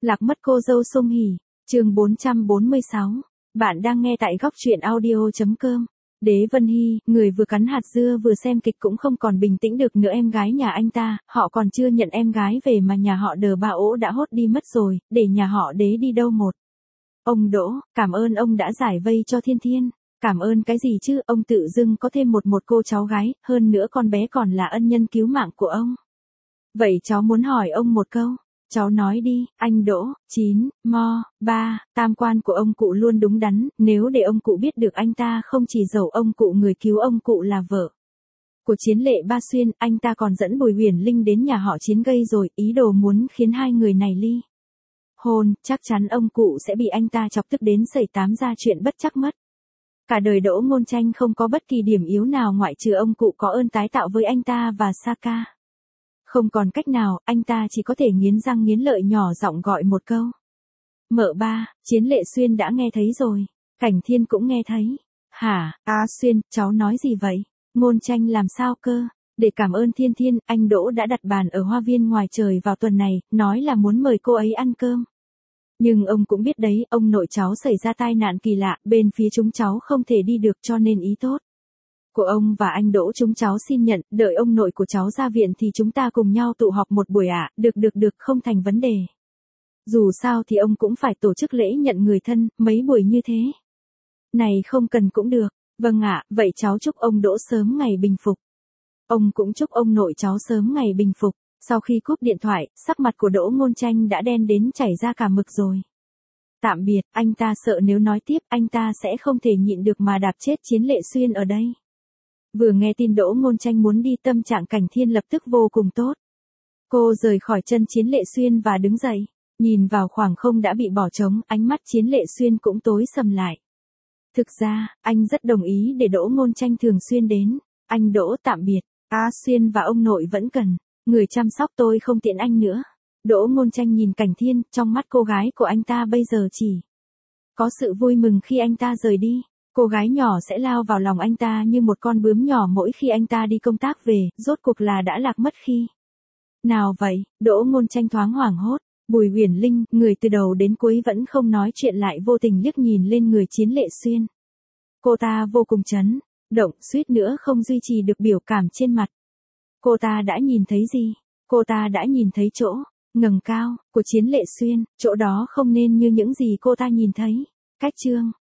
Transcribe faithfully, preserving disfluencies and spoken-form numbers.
Lạc mất cô dâu Song Hỷ, chương bốn trăm bốn mươi sáu. Bạn đang nghe tại góc truyện audio chấm com. Đế Vân Hy, người vừa cắn hạt dưa vừa xem kịch cũng không còn bình tĩnh được nữa. Em gái nhà anh ta, họ còn chưa nhận em gái về mà nhà họ Đờ Ba Ỗ đã hốt đi mất rồi, để nhà họ Đế đi đâu một. Ông Đỗ, cảm ơn ông đã giải vây cho Thiên Thiên. Cảm ơn cái gì chứ, ông tự dưng có thêm một một cô cháu gái, hơn nữa con bé còn là ân nhân cứu mạng của ông. Vậy cháu muốn hỏi ông một câu. Cháu nói đi, anh Đỗ. Chín, mo, ba, tam quan của ông cụ luôn đúng đắn, nếu để ông cụ biết được anh ta không chỉ giấu ông cụ người cứu ông cụ là vợ của Chiến Lệ Ba Xuyên, anh ta còn dẫn Bùi Huyền Linh đến nhà họ Chiến gây rồi, ý đồ muốn khiến hai người này ly hôn, chắc chắn ông cụ sẽ bị anh ta chọc tức đến xảy tám ra chuyện bất trắc mất. Cả đời Đỗ Ngôn Tranh không có bất kỳ điểm yếu nào ngoại trừ ông cụ có ơn tái tạo với anh ta và Saka. Không còn cách nào, anh ta chỉ có thể nghiến răng nghiến lợi nhỏ giọng gọi một câu. Mợ ba, Chiến Lệ Xuyên đã nghe thấy rồi. Cảnh Thiên cũng nghe thấy. Hả, Á Xuyên, cháu nói gì vậy? Ngôn Tranh làm sao cơ? Để cảm ơn Thiên Thiên, anh Đỗ đã đặt bàn ở hoa viên ngoài trời vào tuần này, nói là muốn mời cô ấy ăn cơm. Nhưng ông cũng biết đấy, ông nội cháu xảy ra tai nạn kỳ lạ, bên phía chúng cháu không thể đi được cho nên ý tốt của ông và anh Đỗ chúng cháu xin nhận, đợi ông nội của cháu ra viện thì chúng ta cùng nhau tụ họp một buổi ạ, à. được được được, không thành vấn đề. Dù sao thì ông cũng phải tổ chức lễ nhận người thân, mấy buổi như thế này không cần cũng được. Vâng ạ, à, vậy cháu chúc ông Đỗ sớm ngày bình phục. Ông cũng chúc ông nội cháu sớm ngày bình phục. Sau khi cúp điện thoại, sắc mặt của Đỗ Ngôn Tranh đã đen đến chảy ra cả mực rồi. Tạm biệt, anh ta sợ nếu nói tiếp anh ta sẽ không thể nhịn được mà đạp chết Chiến Lệ Xuyên ở đây. Vừa nghe tin Đỗ Ngôn Tranh muốn đi, tâm trạng Cảnh Thiên lập tức vô cùng tốt. Cô rời khỏi chân Chiến Lệ Xuyên và đứng dậy, nhìn vào khoảng không đã bị bỏ trống, ánh mắt Chiến Lệ Xuyên cũng tối sầm lại. Thực ra, anh rất đồng ý để Đỗ Ngôn Tranh thường xuyên đến. Anh Đỗ tạm biệt, Á Xuyên và ông nội vẫn cần người chăm sóc, tôi không tiện anh nữa. Đỗ Ngôn Tranh nhìn Cảnh Thiên, trong mắt cô gái của anh ta bây giờ chỉ có sự vui mừng khi anh ta rời đi. Cô gái nhỏ sẽ lao vào lòng anh ta như một con bướm nhỏ mỗi khi anh ta đi công tác về, rốt cuộc là đã lạc mất khi nào vậy? Đỗ Ngôn Tranh thoáng hoảng hốt. Bùi Huyền Linh, người từ đầu đến cuối vẫn không nói chuyện, lại vô tình liếc nhìn lên người Chiến Lệ Xuyên. Cô ta vô cùng chấn động, suýt nữa không duy trì được biểu cảm trên mặt. Cô ta đã nhìn thấy gì? Cô ta đã nhìn thấy chỗ ngẩng cao của Chiến Lệ Xuyên, chỗ đó không nên như những gì cô ta nhìn thấy. Cách chương